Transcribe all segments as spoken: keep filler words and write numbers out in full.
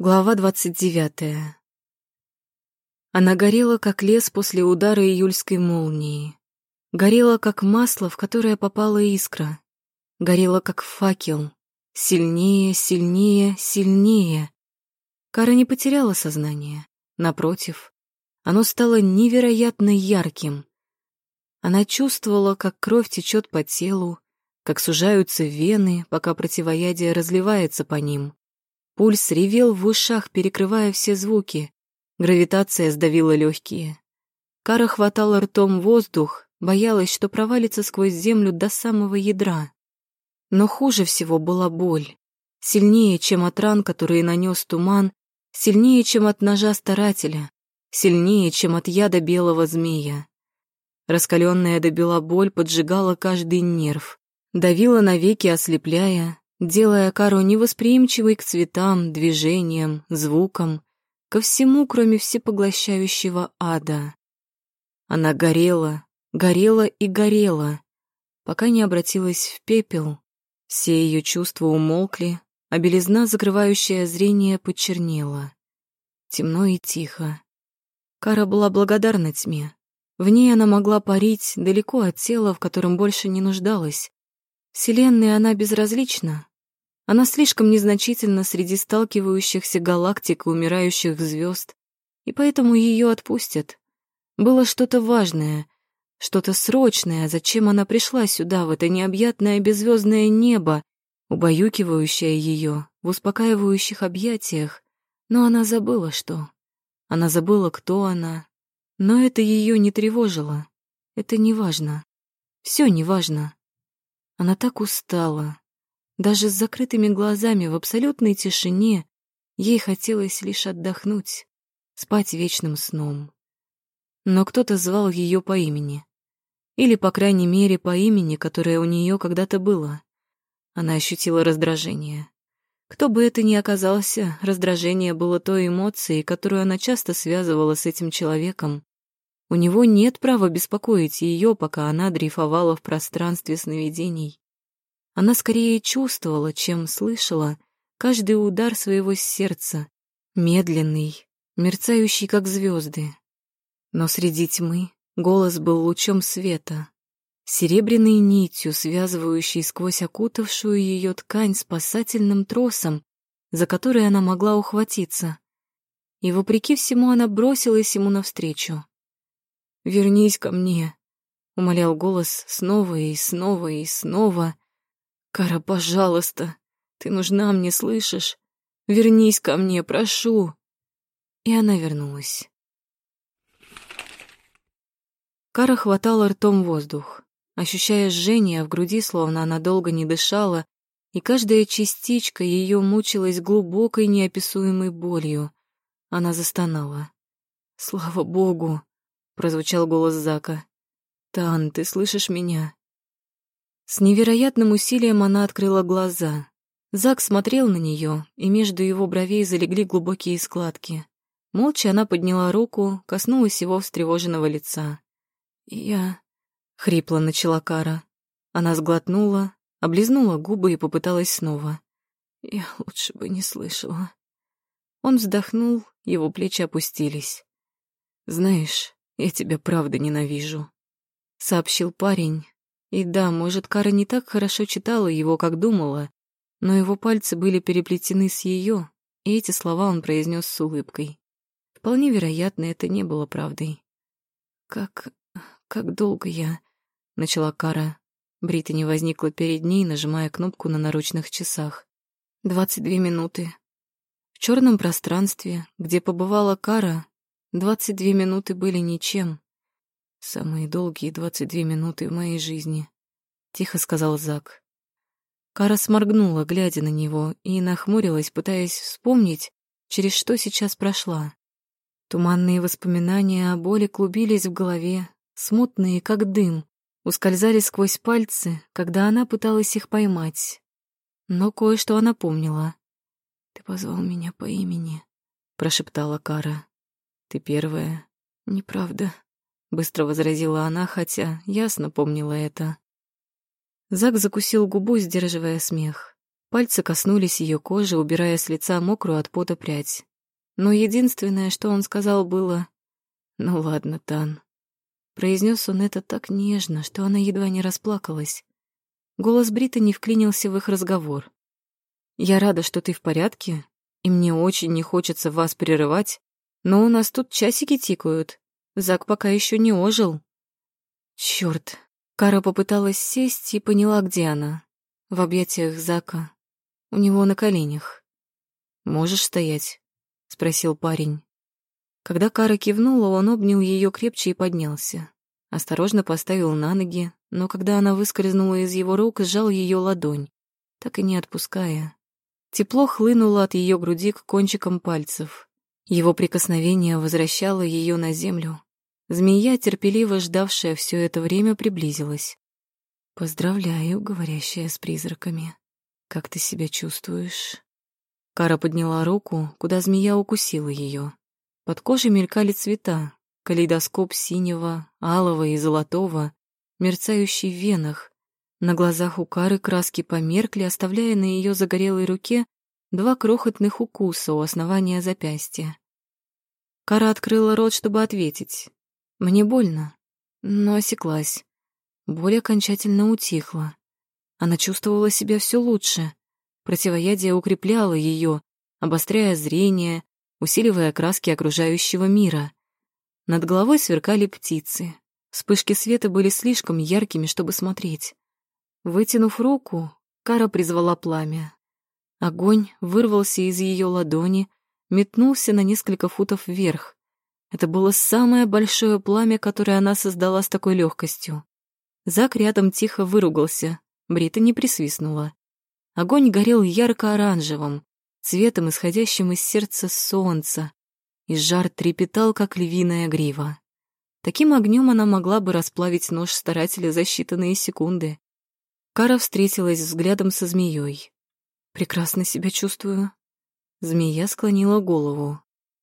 Глава двадцать девятая. Она горела, как лес после удара июльской молнии. Горела, как масло, в которое попала искра. Горела, как факел. Сильнее, сильнее, сильнее. Кара не потеряла сознание. Напротив, оно стало невероятно ярким. Она чувствовала, как кровь течет по телу, как сужаются вены, пока противоядие разливается по ним. Пульс ревел в ушах, перекрывая все звуки. Гравитация сдавила легкие. Кара хватала ртом воздух, боялась, что провалится сквозь землю до самого ядра. Но хуже всего была боль. Сильнее, чем от ран, которые нанес туман, сильнее, чем от ножа старателя, сильнее, чем от яда белого змея. Раскаленная до бела боль поджигала каждый нерв, давила навеки, ослепляя, делая Кару невосприимчивой к цветам, движениям, звукам, ко всему, кроме всепоглощающего ада. Она горела, горела и горела, пока не обратилась в пепел. Все ее чувства умолкли, а белизна, закрывающая зрение, почернела. Темно и тихо. Кара была благодарна тьме. В ней она могла парить далеко от тела, в котором больше не нуждалась. Вселенной она безразлична. Она слишком незначительна среди сталкивающихся галактик и умирающих звезд, и поэтому ее отпустят. Было что-то важное, что-то срочное, зачем она пришла сюда, в это необъятное беззвездное небо, убаюкивающее ее в успокаивающих объятиях, но она забыла, что. Она забыла, кто она, но это ее не тревожило. Это не важно. Все не важно. Она так устала. Даже с закрытыми глазами в абсолютной тишине ей хотелось лишь отдохнуть, спать вечным сном. Но кто-то звал ее по имени. Или, по крайней мере, по имени, которое у нее когда-то было. Она ощутила раздражение. Кто бы это ни оказался, раздражение было той эмоцией, которую она часто связывала с этим человеком. У него нет права беспокоить ее, пока она дрейфовала в пространстве сновидений. Она скорее чувствовала, чем слышала, каждый удар своего сердца, медленный, мерцающий, как звезды. Но среди тьмы голос был лучом света, серебряной нитью, связывающей сквозь окутавшую ее ткань спасательным тросом, за который она могла ухватиться. И, вопреки всему, она бросилась ему навстречу. «Вернись ко мне», — умолял голос снова и снова и снова. «Кара, пожалуйста, ты нужна мне, слышишь? Вернись ко мне, прошу!» И она вернулась. Кара хватала ртом воздух, ощущая жжение в груди, словно она долго не дышала, и каждая частичка ее мучилась глубокой неописуемой болью. Она застонала. «Слава Богу!» — прозвучал голос Зака. «Тан, ты слышишь меня?» С невероятным усилием она открыла глаза. Зак смотрел на нее, и между его бровей залегли глубокие складки. Молча она подняла руку, коснулась его встревоженного лица. «Я...» — хрипло начала Кара. Она сглотнула, облизнула губы и попыталась снова. «Я лучше бы не слышала». Он вздохнул, его плечи опустились. «Знаешь, я тебя правда ненавижу», — сообщил парень. И да, может, Кара не так хорошо читала его, как думала, но его пальцы были переплетены с ее, и эти слова он произнес с улыбкой. Вполне вероятно, это не было правдой. «Как... как долго я...» — начала Кара. Британи возникла перед ней, нажимая кнопку на наручных часах. «Двадцать две минуты». В черном пространстве, где побывала Кара, двадцать две минуты были ничем. «Самые долгие двадцать две минуты в моей жизни», — тихо сказал Зак. Кара сморгнула, глядя на него, и нахмурилась, пытаясь вспомнить, через что сейчас прошла. Туманные воспоминания о боли клубились в голове, смутные, как дым, ускользали сквозь пальцы, когда она пыталась их поймать. Но кое-что она помнила. «Ты позвал меня по имени», — прошептала Кара. «Ты первая». «Неправда», — быстро возразила она, хотя ясно помнила это. Зак закусил губу, сдерживая смех. Пальцы коснулись ее кожи, убирая с лица мокрую от пота прядь. Но единственное, что он сказал, было: «Ну ладно, Тан». Произнес он это так нежно, что она едва не расплакалась. Голос Британи вклинился в их разговор. «Я рада, что ты в порядке, и мне очень не хочется вас прерывать, но у нас тут часики тикают. Зак пока еще не ожил». Черт! Кара попыталась сесть и поняла, где она. В объятиях Зака. У него на коленях. «Можешь стоять?» — спросил парень. Когда Кара кивнула, он обнял ее крепче и поднялся. Осторожно поставил на ноги, но когда она выскользнула из его рук, сжал ее ладонь, так и не отпуская. Тепло хлынуло от ее груди к кончикам пальцев. Его прикосновение возвращало ее на землю. Змея, терпеливо ждавшая все это время, приблизилась. «Поздравляю, говорящая с призраками. Как ты себя чувствуешь?» Кара подняла руку, куда змея укусила ее. Под кожей мелькали цвета, калейдоскоп синего, алого и золотого, мерцающий в венах. На глазах у Кары краски померкли, оставляя на ее загорелой руке два крохотных укуса у основания запястья. Кара открыла рот, чтобы ответить. «Мне больно», но осеклась. Боль окончательно утихла. Она чувствовала себя все лучше. Противоядие укрепляло ее, обостряя зрение, усиливая краски окружающего мира. Над головой сверкали птицы. Вспышки света были слишком яркими, чтобы смотреть. Вытянув руку, Кара призвала пламя. Огонь вырвался из ее ладони, метнулся на несколько футов вверх. Это было самое большое пламя, которое она создала с такой легкостью. Зак рядом тихо выругался, Британи присвистнула. Огонь горел ярко-оранжевым, цветом, исходящим из сердца солнца, и жар трепетал, как львиная грива. Таким огнем она могла бы расплавить нож старателя за считанные секунды. Кара встретилась взглядом со змеей. «Прекрасно себя чувствую». Змея склонила голову.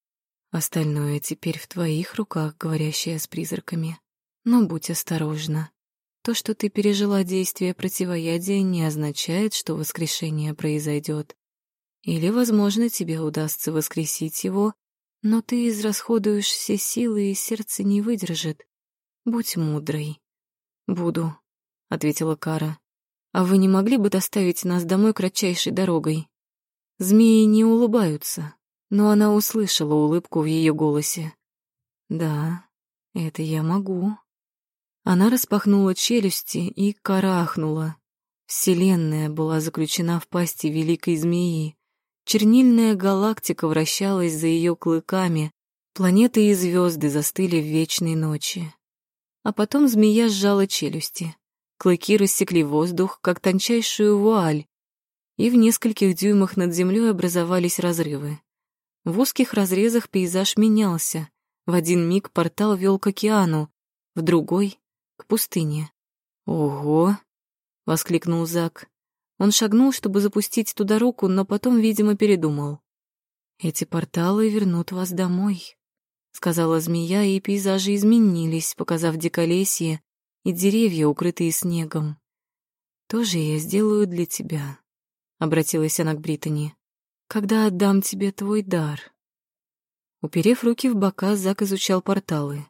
«Остальное теперь в твоих руках, говорящая с призраками. Но будь осторожна. То, что ты пережила действие противоядия, не означает, что воскрешение произойдет. Или, возможно, тебе удастся воскресить его, но ты израсходуешь все силы, и сердце не выдержит. Будь мудрой». «Буду», — ответила Кара. «А вы не могли бы доставить нас домой кратчайшей дорогой?» Змеи не улыбаются, но она услышала улыбку в ее голосе. «Да, это я могу». Она распахнула челюсти и карахнула. Вселенная была заключена в пасти великой змеи. Чернильная галактика вращалась за ее клыками, планеты и звезды застыли в вечной ночи. А потом змея сжала челюсти. Клыки рассекли воздух, как тончайшую вуаль, и в нескольких дюймах над землей образовались разрывы. В узких разрезах пейзаж менялся. В один миг портал вел к океану, в другой — к пустыне. «Ого!» — воскликнул Зак. Он шагнул, чтобы запустить туда руку, но потом, видимо, передумал. «Эти порталы вернут вас домой», — сказала змея, и пейзажи изменились, показав диколесье и деревья, укрытые снегом. «То же я сделаю для тебя», — обратилась она к Британи, «когда отдам тебе твой дар». Уперев руки в бока, Зак изучал порталы.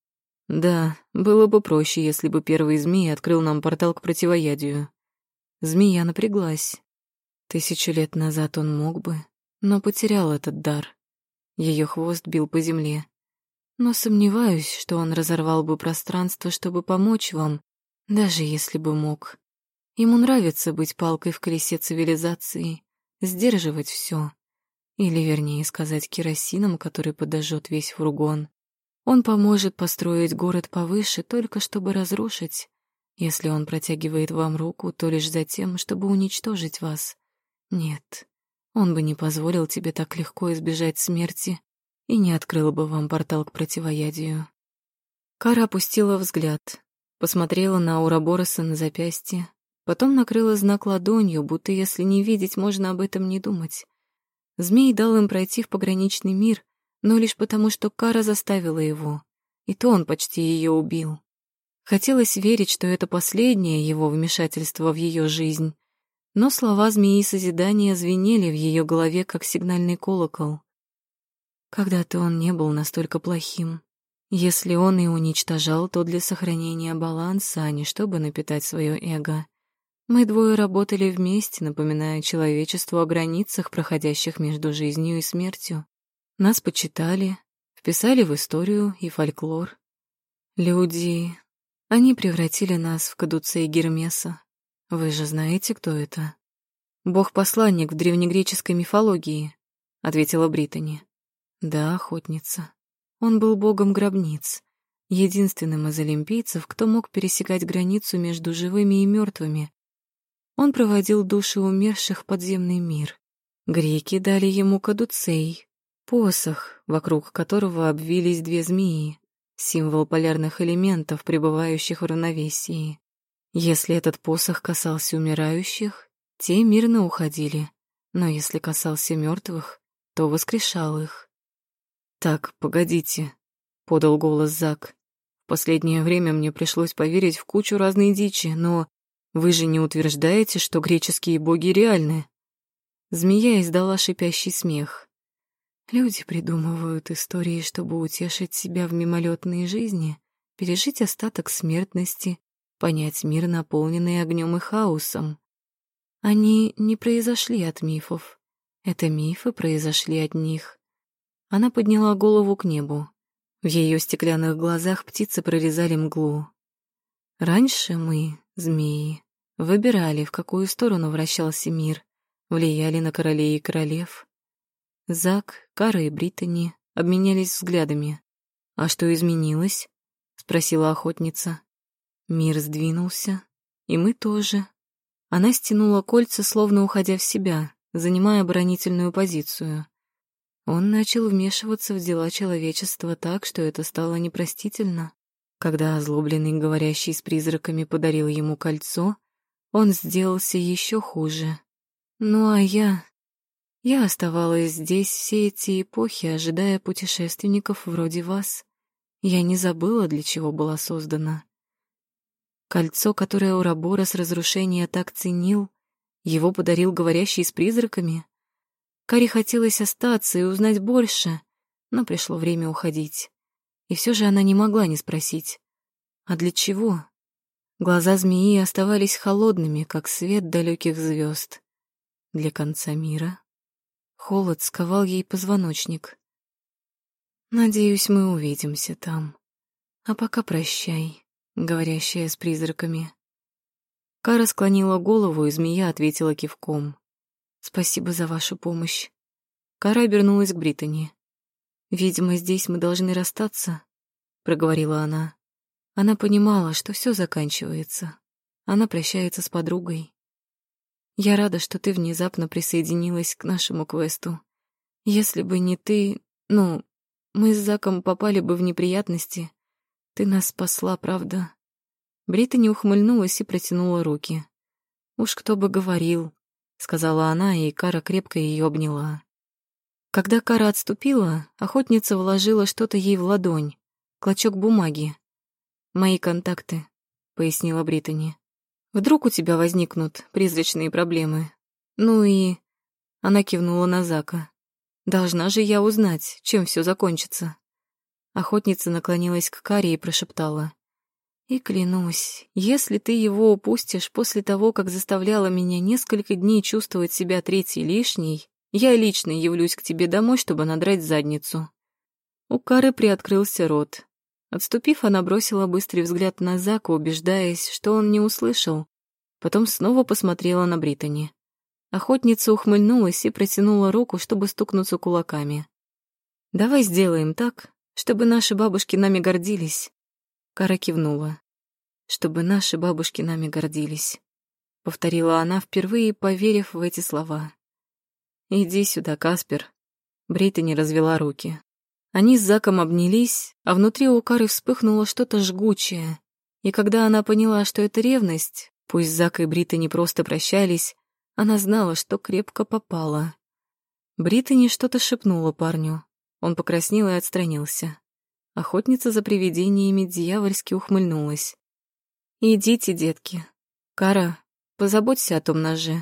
«Да, было бы проще, если бы первый змей открыл нам портал к противоядию». Змея напряглась. Тысячу лет назад он мог бы, но потерял этот дар. Ее хвост бил по земле. Но сомневаюсь, что он разорвал бы пространство, чтобы помочь вам, даже если бы мог. Ему нравится быть палкой в колесе цивилизации, сдерживать все. Или, вернее сказать, керосином, который подожжет весь фургон. Он поможет построить город повыше, только чтобы разрушить. Если он протягивает вам руку, то лишь за тем, чтобы уничтожить вас. Нет, он бы не позволил тебе так легко избежать смерти и не открыл бы вам портал к противоядию. Кара опустила взгляд, посмотрела на Урабороса на запястье, потом накрыла знак ладонью, будто если не видеть, можно об этом не думать. Змей дал им пройти в пограничный мир, но лишь потому, что Кара заставила его, и то он почти ее убил. Хотелось верить, что это последнее его вмешательство в ее жизнь, Но слова змеи созидания звенели в ее голове, как сигнальный колокол. Когда-то он не был настолько плохим. Если он и уничтожал, то для сохранения баланса, а не чтобы напитать свое эго. Мы двое работали вместе, напоминая человечеству о границах, проходящих между жизнью и смертью. Нас почитали, вписали в историю и фольклор. Люди... Они превратили нас в кадуцей Гермеса. Вы же знаете, кто это? Бог-посланник в древнегреческой мифологии, — ответила Британи. Да, охотница. Он был богом гробниц, единственным из олимпийцев, кто мог пересекать границу между живыми и мертвыми. Он проводил души умерших в подземный мир. Греки дали ему кадуцей, посох, вокруг которого обвились две змеи, символ полярных элементов, пребывающих в равновесии. Если этот посох касался умирающих, те мирно уходили, но если касался мертвых, то воскрешал их. «Так, погодите», — подал голос Зак. «В последнее время мне пришлось поверить в кучу разной дичи, но вы же не утверждаете, что греческие боги реальны?» Змея издала шипящий смех. Люди придумывают истории, чтобы утешить себя в мимолетной жизни, пережить остаток смертности, понять мир, наполненный огнем и хаосом. Они не произошли от мифов. Это мифы произошли от них. Она подняла голову к небу. В ее стеклянных глазах птицы прорезали мглу. Раньше мы, змеи, выбирали, в какую сторону вращался мир, влияли на королей и королев. Зак, Кара и Британи обменялись взглядами. «А что изменилось?» — спросила охотница. «Мир сдвинулся, и мы тоже». Она стянула кольца, словно уходя в себя, занимая оборонительную позицию. Он начал вмешиваться в дела человечества так, что это стало непростительно. Когда озлобленный, говорящий с призраками, подарил ему кольцо, он сделался еще хуже. Ну а я... Я оставалась здесь все эти эпохи, ожидая путешественников вроде вас. Я не забыла, для чего была создана. Кольцо, которое Ураборос разрушения так ценил, его подарил говорящий с призраками. Каре хотелось остаться и узнать больше, но пришло время уходить. И все же она не могла не спросить. А для чего? Глаза змеи оставались холодными, как свет далеких звезд. Для конца мира. Холод сковал ей позвоночник. «Надеюсь, мы увидимся там. А пока прощай, говорящая с призраками». Кара склонила голову, и змея ответила кивком. «Спасибо за вашу помощь». Кара обернулась к Британи. «Видимо, здесь мы должны расстаться», — проговорила она. Она понимала, что все заканчивается. Она прощается с подругой. «Я рада, что ты внезапно присоединилась к нашему квесту. Если бы не ты... Ну, мы с Заком попали бы в неприятности. Ты нас спасла, правда?» Британи ухмыльнулась и протянула руки. «Уж кто бы говорил», — сказала она, и Кара крепко ее обняла. Когда Кара отступила, охотница вложила что-то ей в ладонь, клочок бумаги. «Мои контакты», — пояснила Британи. «Вдруг у тебя возникнут призрачные проблемы. Ну и...» Она кивнула на Зака. «Должна же я узнать, чем все закончится». Охотница наклонилась к Каре и прошептала. «И клянусь, если ты его упустишь после того, как заставляла меня несколько дней чувствовать себя третьей лишней, я лично явлюсь к тебе домой, чтобы надрать задницу». У Кары приоткрылся рот. Отступив, она бросила быстрый взгляд на Зака, убеждаясь, что он не услышал. Потом снова посмотрела на Британи. Охотница ухмыльнулась и протянула руку, чтобы стукнуться кулаками. «Давай сделаем так, чтобы наши бабушки нами гордились». Кара кивнула. «Чтобы наши бабушки нами гордились», — повторила она, впервые поверив в эти слова. «Иди сюда, Каспер». Британи развела руки. Они с Заком обнялись, а внутри у Кары вспыхнуло что-то жгучее. И когда она поняла, что это ревность, пусть Зак и Британи просто прощались, она знала, что крепко попала. Британи что-то шепнула парню. Он покраснел и отстранился. Охотница за привидениями дьявольски ухмыльнулась. «Идите, детки. Кара, позаботься о том ноже.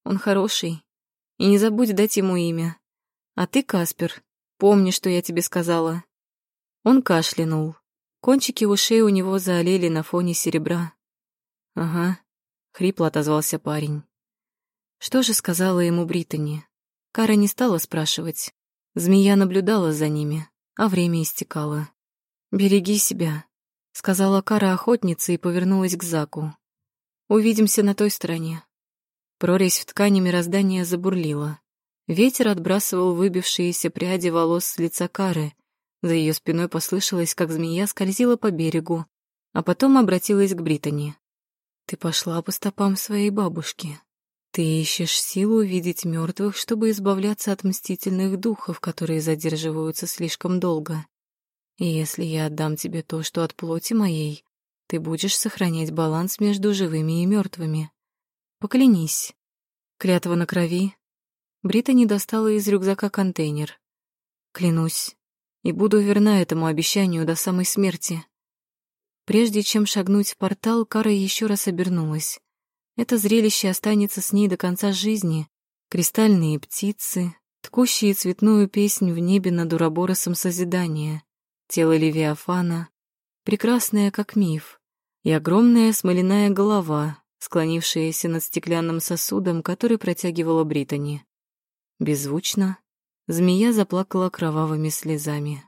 Он хороший. И не забудь дать ему имя. А ты, Каспер, помни, что я тебе сказала». Он кашлянул. Кончики ушей у него заолели на фоне серебра. «Ага», — хрипло отозвался парень. Что же сказала ему Британи? Кара не стала спрашивать. Змея наблюдала за ними, а время истекало. «Береги себя», — сказала Кара охотнице и повернулась к Заку. «Увидимся на той стороне». Прорезь в ткани мироздания забурлила. Ветер отбрасывал выбившиеся пряди волос с лица Кары. За ее спиной послышалось, как змея скользила по берегу, а потом обратилась к Британи. «Ты пошла по стопам своей бабушки. Ты ищешь силу видеть мертвых, чтобы избавляться от мстительных духов, которые задерживаются слишком долго. И если я отдам тебе то, что от плоти моей, ты будешь сохранять баланс между живыми и мертвыми. Поклянись». Клятва на крови. Британи достала из рюкзака контейнер. «Клянусь, и буду верна этому обещанию до самой смерти». Прежде чем шагнуть в портал, Кара еще раз обернулась. Это зрелище останется с ней до конца жизни. Кристальные птицы, ткущие цветную песнь в небе над Уроборосом созидания, тело Левиафана, прекрасное как миф, и огромная смоляная голова, склонившаяся над стеклянным сосудом, который протягивала Британи. Беззвучно змея заплакала кровавыми слезами.